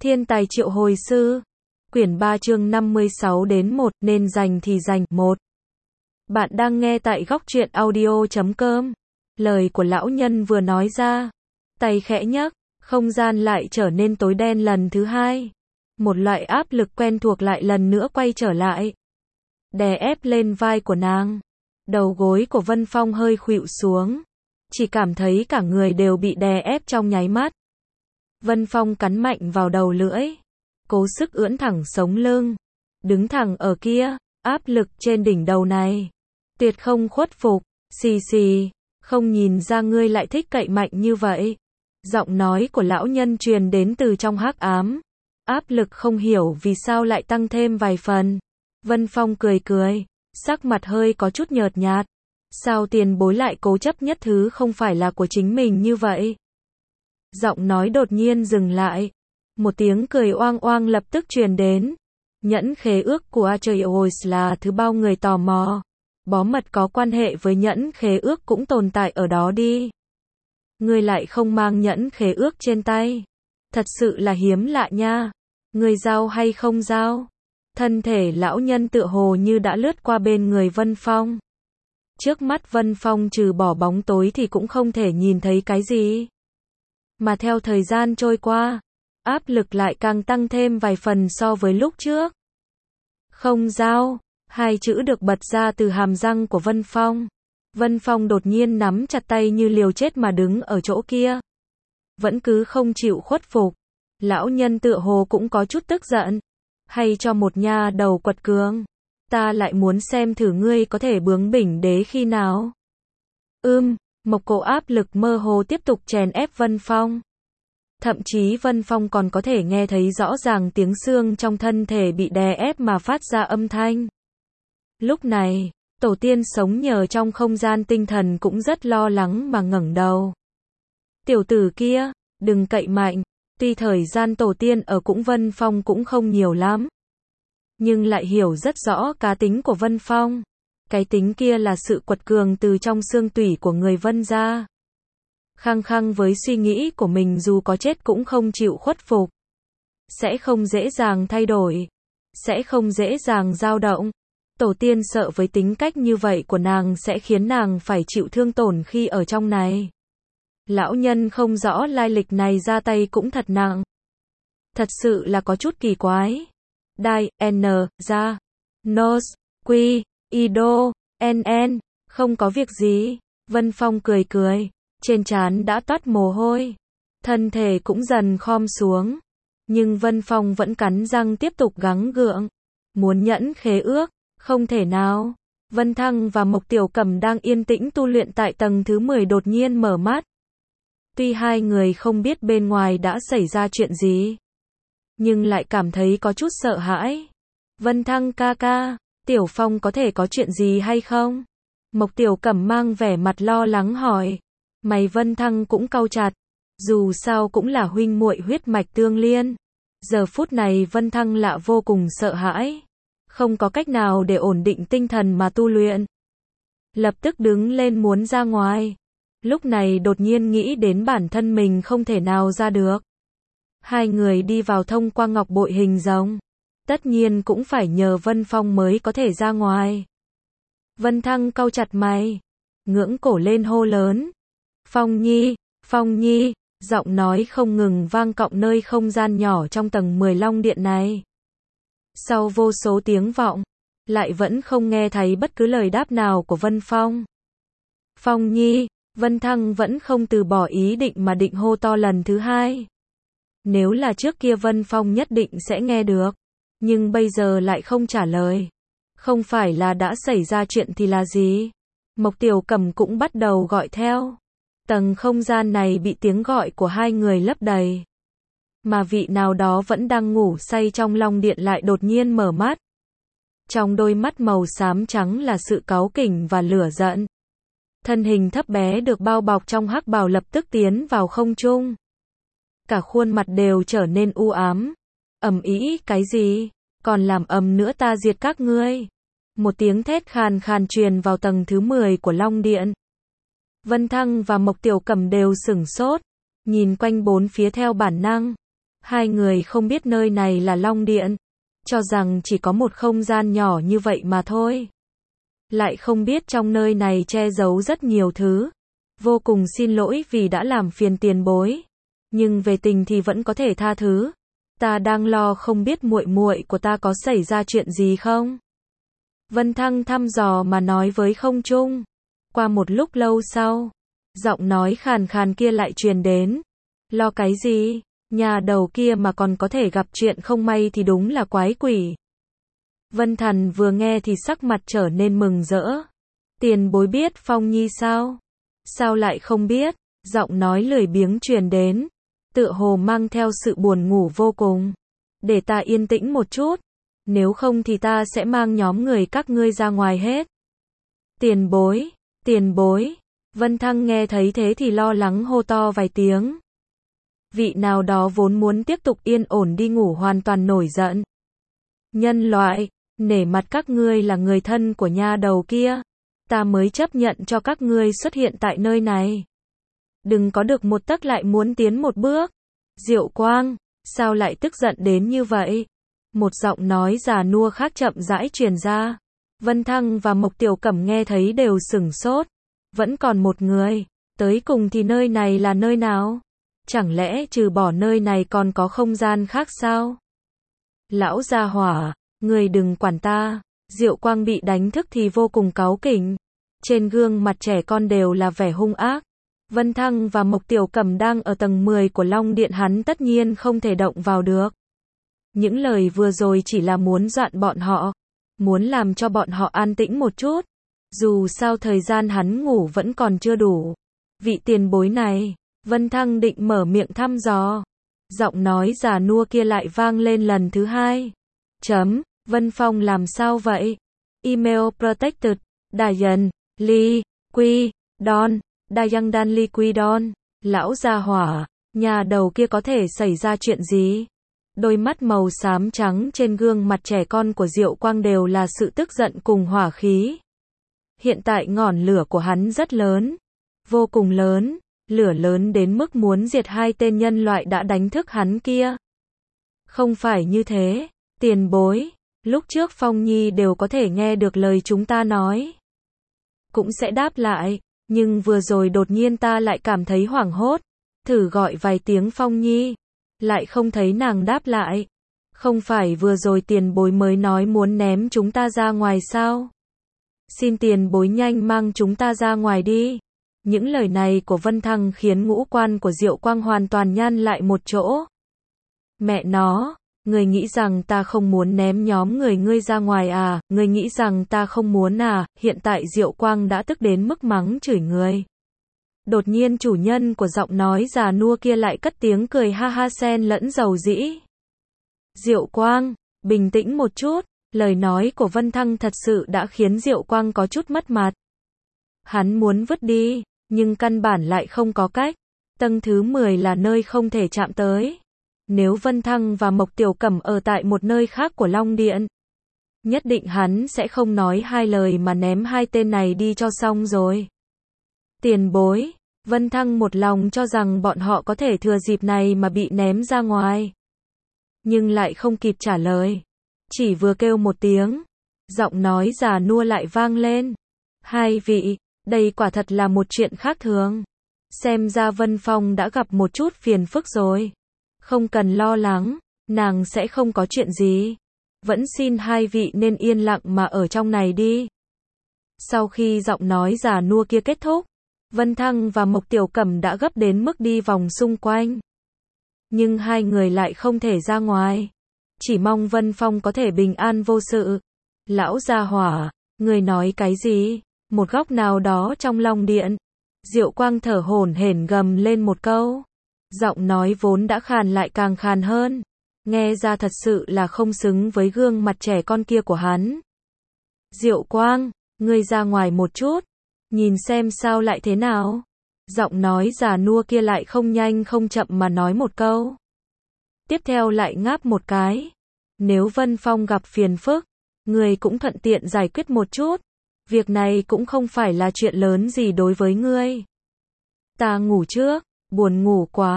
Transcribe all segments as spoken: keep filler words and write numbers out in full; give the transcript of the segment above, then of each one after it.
Thiên tài triệu hồi sư. Quyển ba chương năm mươi sáu đến một, nên dành thì dành. một. Bạn đang nghe tại góc truyện audio chấm com. Lời của lão nhân vừa nói ra, tay khẽ nhấc, không gian lại trở nên tối đen lần thứ hai. Một loại áp lực quen thuộc lại lần nữa quay trở lại, đè ép lên vai của nàng. Đầu gối của Vân Phong hơi khuỵu xuống, chỉ cảm thấy cả người đều bị đè ép trong nháy mắt. Vân Phong cắn mạnh vào đầu lưỡi, cố sức ưỡn thẳng sống lưng, đứng thẳng ở kia, áp lực trên đỉnh đầu này, tuyệt không khuất phục. Xì xì, không nhìn ra ngươi lại thích cậy mạnh như vậy. Giọng nói của lão nhân truyền đến từ trong hắc ám, áp lực không hiểu vì sao lại tăng thêm vài phần. Vân Phong cười cười, sắc mặt hơi có chút nhợt nhạt. Sao tiền bối lại cố chấp nhất thứ không phải là của chính mình như vậy? Giọng nói đột nhiên dừng lại. Một tiếng cười oang oang lập tức truyền đến. Nhẫn khế ước của Atreus là thứ bao người tò mò. Bó mật có quan hệ với nhẫn khế ước cũng tồn tại ở đó đi. Ngươi lại không mang nhẫn khế ước trên tay. Thật sự là hiếm lạ nha. Ngươi giao hay không giao? Thân thể lão nhân tựa hồ như đã lướt qua bên người Vân Phong. Trước mắt Vân Phong trừ bỏ bóng tối thì cũng không thể nhìn thấy cái gì. Mà theo thời gian trôi qua, áp lực lại càng tăng thêm vài phần so với lúc trước. Không giao, hai chữ được bật ra từ hàm răng của Vân Phong. Vân Phong đột nhiên nắm chặt tay như liều chết mà đứng ở chỗ kia. Vẫn cứ không chịu khuất phục. Lão nhân tựa hồ cũng có chút tức giận. Hay cho một nha đầu quật cường. Ta lại muốn xem thử ngươi có thể bướng bỉnh đế khi nào. Ưm, một cổ áp lực mơ hồ tiếp tục chèn ép Vân Phong. Thậm chí Vân Phong còn có thể nghe thấy rõ ràng tiếng xương trong thân thể bị đè ép mà phát ra âm thanh. Lúc này, tổ tiên sống nhờ trong không gian tinh thần cũng rất lo lắng mà ngẩng đầu. Tiểu tử kia, đừng cậy mạnh. Tuy thời gian tổ tiên ở cũng Vân Phong cũng không nhiều lắm, nhưng lại hiểu rất rõ cá tính của Vân Phong. Cái tính kia là sự quật cường từ trong xương tủy của người Vân gia. Khăng khăng với suy nghĩ của mình dù có chết cũng không chịu khuất phục. Sẽ không dễ dàng thay đổi. Sẽ không dễ dàng dao động. Tổ tiên sợ với tính cách như vậy của nàng sẽ khiến nàng phải chịu thương tổn khi ở trong này. Lão nhân không rõ lai lịch này ra tay cũng thật nặng. Thật sự là có chút kỳ quái. Đai, N, ra, Nos, Quy, Ido, N N, không có việc gì. Vân Phong cười cười, trên trán đã toát mồ hôi. Thân thể cũng dần khom xuống. Nhưng Vân Phong vẫn cắn răng tiếp tục gắng gượng. Muốn nhẫn khế ước, không thể nào. Vân Thăng và Mộc Tiểu Cẩm đang yên tĩnh tu luyện tại tầng thứ mười đột nhiên mở mắt. Tuy hai người không biết bên ngoài đã xảy ra chuyện gì, nhưng lại cảm thấy có chút sợ hãi. Vân Thăng ca ca, Tiểu Phong có thể có chuyện gì hay không? Mộc Tiểu Cẩm mang vẻ mặt lo lắng hỏi. Mày Vân Thăng cũng cau chặt. Dù sao cũng là huynh muội huyết mạch tương liên. Giờ phút này Vân Thăng lạ vô cùng sợ hãi. Không có cách nào để ổn định tinh thần mà tu luyện. Lập tức đứng lên muốn ra ngoài. Lúc này đột nhiên nghĩ đến bản thân mình không thể nào ra được. Hai người đi vào thông qua ngọc bội hình rồng. Tất nhiên cũng phải nhờ Vân Phong mới có thể ra ngoài. Vân Thăng cau chặt mày, ngưỡng cổ lên hô lớn. Phong Nhi, Phong Nhi, giọng nói không ngừng vang vọng nơi không gian nhỏ trong tầng mười Long Điện này. Sau vô số tiếng vọng, lại vẫn không nghe thấy bất cứ lời đáp nào của Vân Phong. Phong Nhi, Vân Thăng vẫn không từ bỏ ý định mà định hô to lần thứ hai. Nếu là trước kia Vân Phong nhất định sẽ nghe được, nhưng bây giờ lại không trả lời. Không phải là đã xảy ra chuyện thì là gì? Mộc Tiểu Cẩm cũng bắt đầu gọi theo. Tầng không gian này bị tiếng gọi của hai người lấp đầy. Mà vị nào đó vẫn đang ngủ say trong Long Điện lại đột nhiên mở mắt. Trong đôi mắt màu xám trắng là sự cáu kỉnh và lửa giận. Thân hình thấp bé được bao bọc trong hắc bào lập tức tiến vào không trung. Cả khuôn mặt đều trở nên u ám. Ầm ĩ cái gì? Còn làm ầm nữa ta diệt các ngươi. Một tiếng thét khàn khàn truyền vào tầng thứ mười của Long Điện. Vân Thăng và Mộc Tiểu Cẩm đều sửng sốt, nhìn quanh bốn phía theo bản năng. Hai người không biết nơi này là Long Điện, cho rằng chỉ có một không gian nhỏ như vậy mà thôi. Lại không biết trong nơi này che giấu rất nhiều thứ. Vô cùng xin lỗi vì đã làm phiền tiền bối, nhưng về tình thì vẫn có thể tha thứ. Ta đang lo không biết muội muội của ta có xảy ra chuyện gì không? Vân Thăng thăm dò mà nói với không trung. Qua một lúc lâu sau, giọng nói khàn khàn kia lại truyền đến. Lo cái gì? Nhà đầu kia mà còn có thể gặp chuyện không may thì đúng là quái quỷ. Vân Thần vừa nghe thì sắc mặt trở nên mừng rỡ. Tiền bối biết Phong Nhi sao? Sao lại không biết? Giọng nói lười biếng truyền đến, tựa hồ mang theo sự buồn ngủ vô cùng. Để ta yên tĩnh một chút, nếu không thì ta sẽ mang nhóm người các ngươi ra ngoài hết. Tiền bối, tiền bối. Vân Thăng nghe thấy thế thì lo lắng hô to vài tiếng. Vị nào đó vốn muốn tiếp tục yên ổn đi ngủ hoàn toàn nổi giận. Nhân loại, nể mặt các ngươi là người thân của nha đầu kia, ta mới chấp nhận cho các ngươi xuất hiện tại nơi này. Đừng có được một tấc lại muốn tiến một bước. Diệu Quang, sao lại tức giận đến như vậy? Một giọng nói già nua khác chậm rãi truyền ra. Vân Thăng và Mộc Tiểu Cẩm nghe thấy đều sửng sốt. Vẫn còn một người, tới cùng thì nơi này là nơi nào? Chẳng lẽ trừ bỏ nơi này còn có không gian khác sao? Lão gia hỏa, người đừng quản ta. Diệu Quang bị đánh thức thì vô cùng cáu kỉnh. Trên gương mặt trẻ con đều là vẻ hung ác. Vân Thăng và Mộc Tiểu Cẩm đang ở tầng mười của Long Điện, hắn tất nhiên không thể động vào được. Những lời vừa rồi chỉ là muốn dọa bọn họ, muốn làm cho bọn họ an tĩnh một chút. Dù sao thời gian hắn ngủ vẫn còn chưa đủ. Vị tiền bối này, Vân Thăng định mở miệng thăm dò. Giọng nói già nua kia lại vang lên lần thứ hai. Chấm, Vân Phong làm sao vậy? Email protected, Dayan, Lee, Quy, Don, Dayang Dan Lee Quy Don. Lão gia hỏa, nhà đầu kia có thể xảy ra chuyện gì? Đôi mắt màu xám trắng trên gương mặt trẻ con của Diệu Quang đều là sự tức giận cùng hỏa khí. Hiện tại ngọn lửa của hắn rất lớn, vô cùng lớn, lửa lớn đến mức muốn diệt hai tên nhân loại đã đánh thức hắn kia. Không phải như thế, tiền bối, lúc trước Phong Nhi đều có thể nghe được lời chúng ta nói. Cũng sẽ đáp lại, nhưng vừa rồi đột nhiên ta lại cảm thấy hoảng hốt, thử gọi vài tiếng Phong Nhi, lại không thấy nàng đáp lại. Không phải vừa rồi tiền bối mới nói muốn ném chúng ta ra ngoài sao? Xin tiền bối nhanh mang chúng ta ra ngoài đi. Những lời này của Vân Thăng khiến ngũ quan của Diệu Quang hoàn toàn nhăn lại một chỗ. Mẹ nó, người nghĩ rằng ta không muốn ném nhóm người ngươi ra ngoài à, người nghĩ rằng ta không muốn à, hiện tại Diệu Quang đã tức đến mức mắng chửi người. Đột nhiên chủ nhân của giọng nói già nua kia lại cất tiếng cười ha ha xen lẫn dầu dĩ. Diệu Quang, bình tĩnh một chút, lời nói của Vân Thăng thật sự đã khiến Diệu Quang có chút mất mặt. Hắn muốn vứt đi, nhưng căn bản lại không có cách. Tầng thứ mười là nơi không thể chạm tới. Nếu Vân Thăng và Mộc Tiểu Cẩm ở tại một nơi khác của Long Điện, nhất định hắn sẽ không nói hai lời mà ném hai tên này đi cho xong rồi. Tiền bối, Vân Thăng một lòng cho rằng bọn họ có thể thừa dịp này mà bị ném ra ngoài. Nhưng lại không kịp trả lời. Chỉ vừa kêu một tiếng, giọng nói già nua lại vang lên. Hai vị, đây quả thật là một chuyện khác thường. Xem ra Vân Phong đã gặp một chút phiền phức rồi. Không cần lo lắng, nàng sẽ không có chuyện gì. Vẫn xin hai vị nên yên lặng mà ở trong này đi. Sau khi giọng nói già nua kia kết thúc, Vân Thăng và Mộc Tiểu Cẩm đã gấp đến mức đi vòng xung quanh. Nhưng hai người lại không thể ra ngoài. Chỉ mong Vân Phong có thể bình an vô sự. Lão gia hỏa, người nói cái gì? Một góc nào đó trong Long Điện. Diệu Quang thở hổn hển gầm lên một câu. Giọng nói vốn đã khàn lại càng khàn hơn. Nghe ra thật sự là không xứng với gương mặt trẻ con kia của hắn. Diệu Quang, ngươi ra ngoài một chút. Nhìn xem sao lại thế nào. Giọng nói già nua kia lại không nhanh không chậm mà nói một câu. Tiếp theo lại ngáp một cái. Nếu Vân Phong gặp phiền phức, ngươi cũng thuận tiện giải quyết một chút. Việc này cũng không phải là chuyện lớn gì đối với ngươi. Ta ngủ trước, buồn ngủ quá.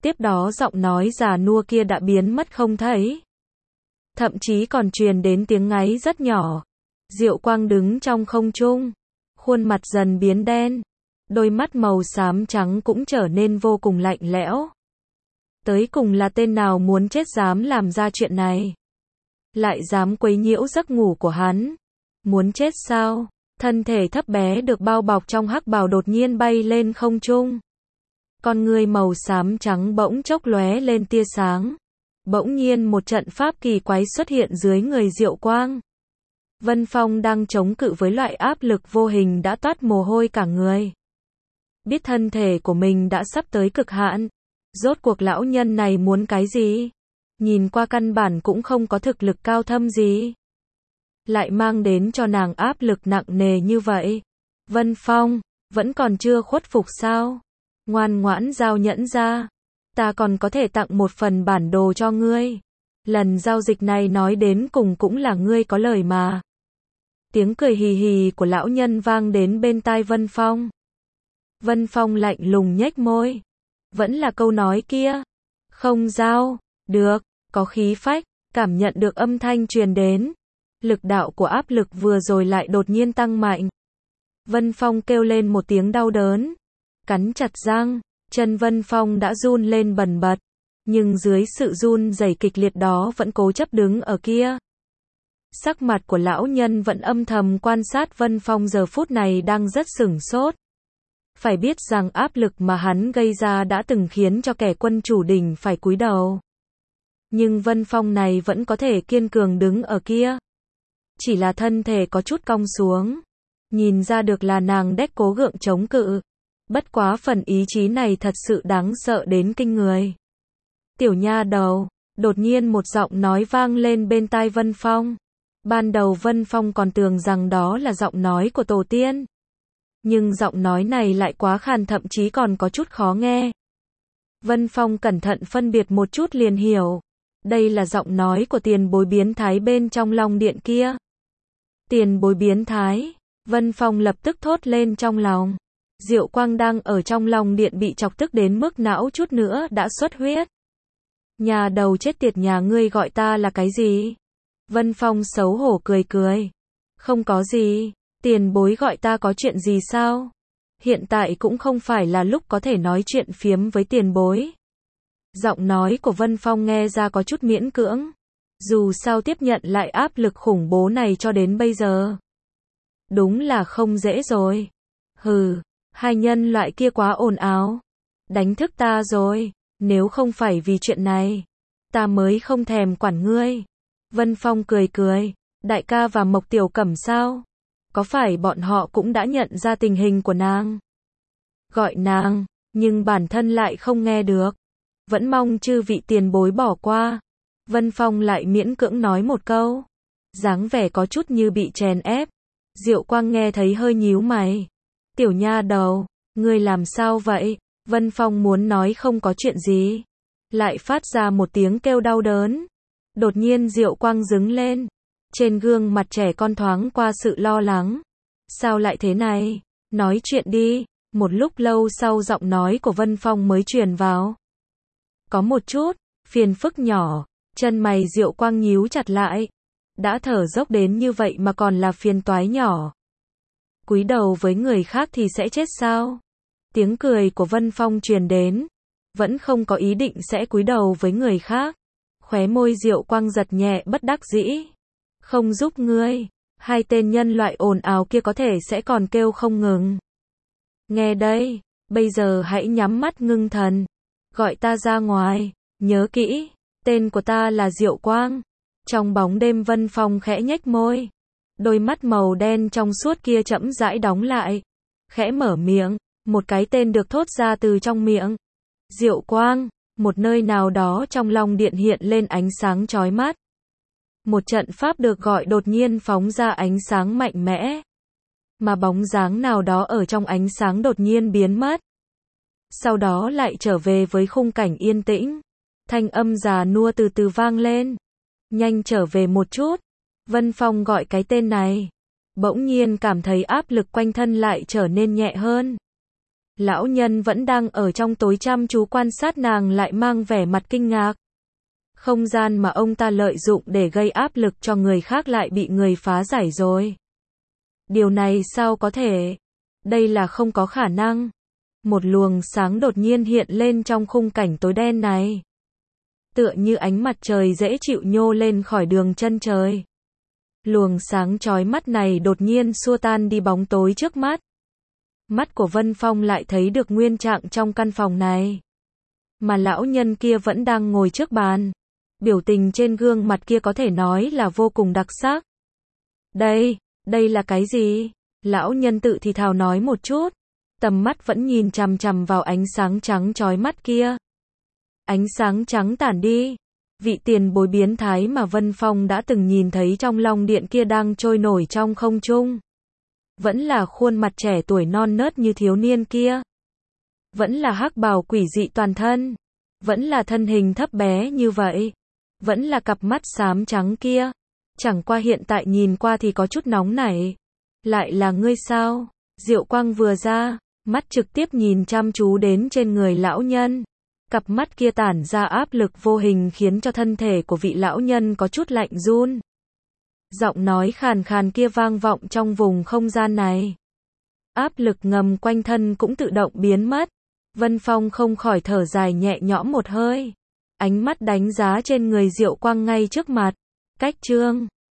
Tiếp đó giọng nói già nua kia đã biến mất không thấy. Thậm chí còn truyền đến tiếng ngáy rất nhỏ. Diệu Quang đứng trong không trung, khuôn mặt dần biến đen, đôi mắt màu xám trắng cũng trở nên vô cùng lạnh lẽo. Tới cùng là tên nào muốn chết dám làm ra chuyện này? Lại dám quấy nhiễu giấc ngủ của hắn? Muốn chết sao? Thân thể thấp bé được bao bọc trong hắc bào đột nhiên bay lên không trung. Con ngươi màu xám trắng bỗng chốc lóe lên tia sáng. Bỗng nhiên một trận pháp kỳ quái xuất hiện dưới người Diệu Quang. Vân Phong đang chống cự với loại áp lực vô hình đã toát mồ hôi cả người. Biết thân thể của mình đã sắp tới cực hạn. Rốt cuộc lão nhân này muốn cái gì? Nhìn qua căn bản cũng không có thực lực cao thâm gì. Lại mang đến cho nàng áp lực nặng nề như vậy. Vân Phong, vẫn còn chưa khuất phục sao? Ngoan ngoãn giao nhẫn ra. Ta còn có thể tặng một phần bản đồ cho ngươi. Lần giao dịch này nói đến cùng cũng là ngươi có lời mà. Tiếng cười hì hì của lão nhân vang đến bên tai Vân Phong. Vân Phong lạnh lùng nhếch môi. Vẫn là câu nói kia. Không giao. Được. Có khí phách. Cảm nhận được âm thanh truyền đến. Lực đạo của áp lực vừa rồi lại đột nhiên tăng mạnh. Vân Phong kêu lên một tiếng đau đớn. Cắn chặt răng. Chân Vân Phong đã run lên bần bật. Nhưng dưới sự run rẩy kịch liệt đó vẫn cố chấp đứng ở kia. Sắc mặt của lão nhân vẫn âm thầm quan sát Vân Phong giờ phút này đang rất sửng sốt. Phải biết rằng áp lực mà hắn gây ra đã từng khiến cho kẻ quân chủ đỉnh phải cúi đầu. Nhưng Vân Phong này vẫn có thể kiên cường đứng ở kia. Chỉ là thân thể có chút cong xuống. Nhìn ra được là nàng đếch cố gượng chống cự. Bất quá phần ý chí này thật sự đáng sợ đến kinh người. Tiểu nha đầu, đột nhiên một giọng nói vang lên bên tai Vân Phong. Ban đầu Vân Phong còn tưởng rằng đó là giọng nói của tổ tiên. Nhưng giọng nói này lại quá khàn, thậm chí còn có chút khó nghe. Vân Phong cẩn thận phân biệt một chút liền hiểu. Đây là giọng nói của tiền bối biến thái bên trong Long Điện kia. Tiền bối biến thái. Vân Phong lập tức thốt lên trong lòng. Diệu Quang đang ở trong Long Điện bị chọc tức đến mức não chút nữa đã xuất huyết. Nhà đầu chết tiệt nhà ngươi gọi ta là cái gì? Vân Phong xấu hổ cười cười. Không có gì. Tiền bối gọi ta có chuyện gì sao? Hiện tại cũng không phải là lúc có thể nói chuyện phiếm với tiền bối. Giọng nói của Vân Phong nghe ra có chút miễn cưỡng. Dù sao tiếp nhận lại áp lực khủng bố này cho đến bây giờ. Đúng là không dễ rồi. Hừ, hai nhân loại kia quá ồn ào. Đánh thức ta rồi. Nếu không phải vì chuyện này, ta mới không thèm quản ngươi. Vân Phong cười cười. Đại ca và Mộc Tiểu Cẩm sao? Có phải bọn họ cũng đã nhận ra tình hình của nàng? Gọi nàng, nhưng bản thân lại không nghe được. Vẫn mong chư vị tiền bối bỏ qua. Vân Phong lại miễn cưỡng nói một câu. Dáng vẻ có chút như bị chèn ép. Diệu Quang nghe thấy hơi nhíu mày. Tiểu nha đầu, ngươi làm sao vậy? Vân Phong muốn nói không có chuyện gì. Lại phát ra một tiếng kêu đau đớn. Đột nhiên Diệu Quang đứng lên. Trên gương mặt trẻ con thoáng qua sự lo lắng. Sao lại thế này? Nói chuyện đi. Một lúc lâu sau giọng nói của Vân Phong mới truyền vào. Có một chút, phiền phức nhỏ. Chân mày Diệu Quang nhíu chặt lại. Đã thở dốc đến như vậy mà còn là phiền toái nhỏ. Cúi đầu với người khác thì sẽ chết sao? Tiếng cười của Vân Phong truyền đến. Vẫn không có ý định sẽ cúi đầu với người khác. Khóe môi Diệu Quang giật nhẹ bất đắc dĩ. Không giúp ngươi. Hai tên nhân loại ồn ào kia có thể sẽ còn kêu không ngừng. Nghe đây, bây giờ hãy nhắm mắt ngưng thần. Gọi ta ra ngoài. Nhớ kỹ, tên của ta là Diệu Quang. Trong bóng đêm Vân Phong khẽ nhếch môi. Đôi mắt màu đen trong suốt kia chậm rãi đóng lại. Khẽ mở miệng, một cái tên được thốt ra từ trong miệng. Diệu Quang, một nơi nào đó trong Long Điện hiện lên ánh sáng chói mắt. Một trận pháp được gọi đột nhiên phóng ra ánh sáng mạnh mẽ. Mà bóng dáng nào đó ở trong ánh sáng đột nhiên biến mất. Sau đó lại trở về với khung cảnh yên tĩnh. Thanh âm già nua từ từ vang lên. Nhanh trở về một chút. Vân Phong gọi cái tên này. Bỗng nhiên cảm thấy áp lực quanh thân lại trở nên nhẹ hơn. Lão nhân vẫn đang ở trong tối chăm chú quan sát nàng lại mang vẻ mặt kinh ngạc. Không gian mà ông ta lợi dụng để gây áp lực cho người khác lại bị người phá giải rồi. Điều này sao có thể? Đây là không có khả năng. Một luồng sáng đột nhiên hiện lên trong khung cảnh tối đen này. Tựa như ánh mặt trời dễ chịu nhô lên khỏi đường chân trời. Luồng sáng chói mắt này đột nhiên xua tan đi bóng tối trước mắt. Mắt của Vân Phong lại thấy được nguyên trạng trong căn phòng này. Mà lão nhân kia vẫn đang ngồi trước bàn. Biểu tình trên gương mặt kia có thể nói là vô cùng đặc sắc. Đây, đây là cái gì? Lão nhân tự thì thào nói một chút. Tầm mắt vẫn nhìn chằm chằm vào ánh sáng trắng chói mắt kia. Ánh sáng trắng tản đi. Vị tiền bối biến thái mà Vân Phong đã từng nhìn thấy trong long điện kia đang trôi nổi trong không trung. Vẫn là khuôn mặt trẻ tuổi non nớt như thiếu niên kia. Vẫn là hắc bào quỷ dị toàn thân. Vẫn là thân hình thấp bé như vậy. Vẫn là cặp mắt xám trắng kia. Chẳng qua hiện tại nhìn qua thì có chút nóng nảy. Lại là ngươi sao? Diệu quang vừa ra, mắt trực tiếp nhìn chăm chú đến trên người lão nhân. Cặp mắt kia tản ra áp lực vô hình khiến cho thân thể của vị lão nhân có chút lạnh run. Giọng nói khàn khàn kia vang vọng trong vùng không gian này. Áp lực ngầm quanh thân cũng tự động biến mất. Vân Phong không khỏi thở dài nhẹ nhõm một hơi. Ánh mắt đánh giá trên người Diệu Quang ngay trước mặt. Cách chương